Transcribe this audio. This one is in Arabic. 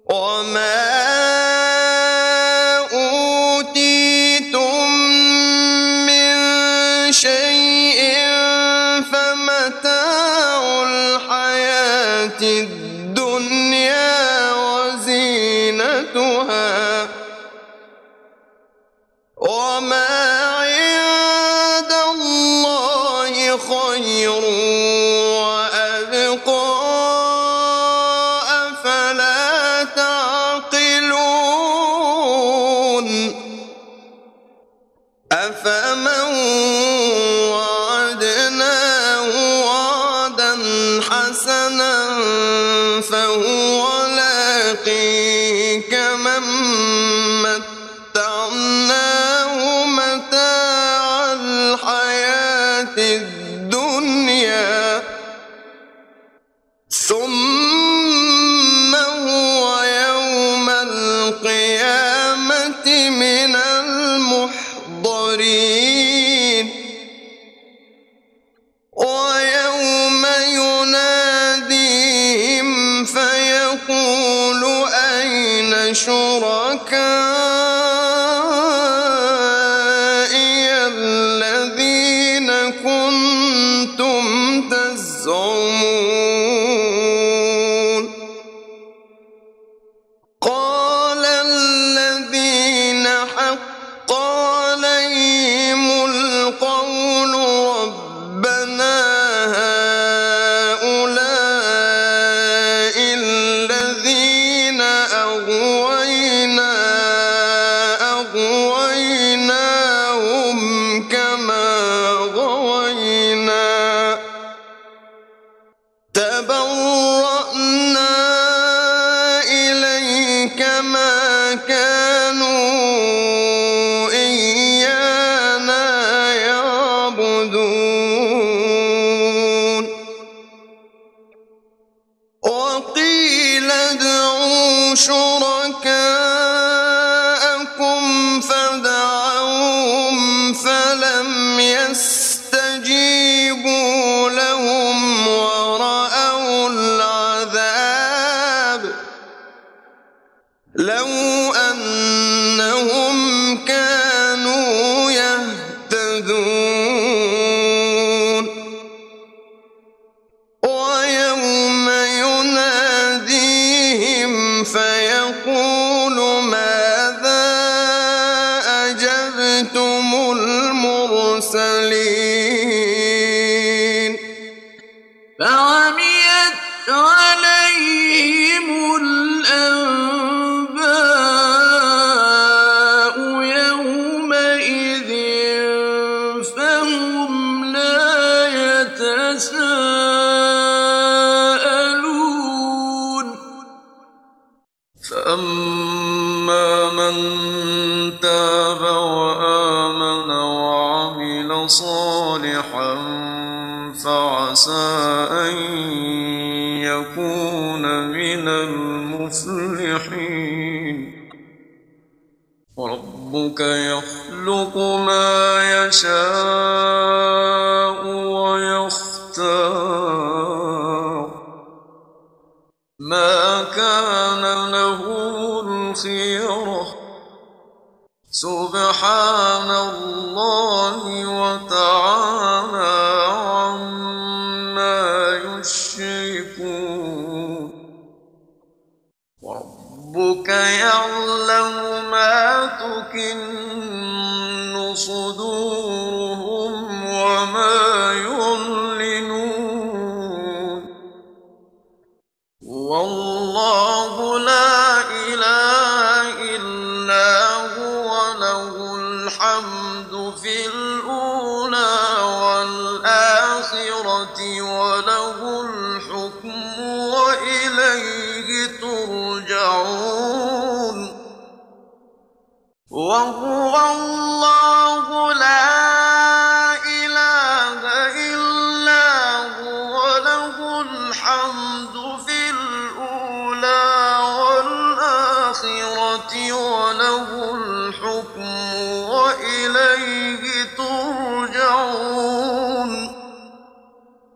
وما أوتيتم من شيء فمتاع الحياة الدنيا وزينتها وما عند الله خير وأبقى أفلا تعقلون أفمن وعدناه وعدا حسنا فهو لاقيه كمن متعناه متاع الحياة الدنيا ثم هو يوم القيامة من المحضرين ويوم يناديهم فيقول أين شركائي الذين كنتم تزعمون قال الذين حق عليهم القول ربنا هؤلاء الذين أغويناهم كما غوينا تبرأنا إليك ما كانوا إيانا يعبدون وقيل ادعوا شركاءكم فدعوهم فلم يستجيبوا لهم ورأوا العذاب لو أنهم كانوا يهتدون ويوم يناديهم فيقول ماذا أجبتم المرسلين فعميت عليهم الأنباء يومئذ فهم لا يتساءلون فأما من تاب وآمن وعمل صالحا فعسى أن يكون من المفلحين وربك يخلق ما يشاء ويختار ما كان له الخيرة سبحان الله وتعالى عما يشركون وربك يعلم ما تكن صدورهم وما يعلنون والله لا إله إلا هو له الحمد في الأولى والآخرة وله الحكم وإليه ترجعون وهو الله لا إله إلا هو له الحمد في الأولى والآخرة وله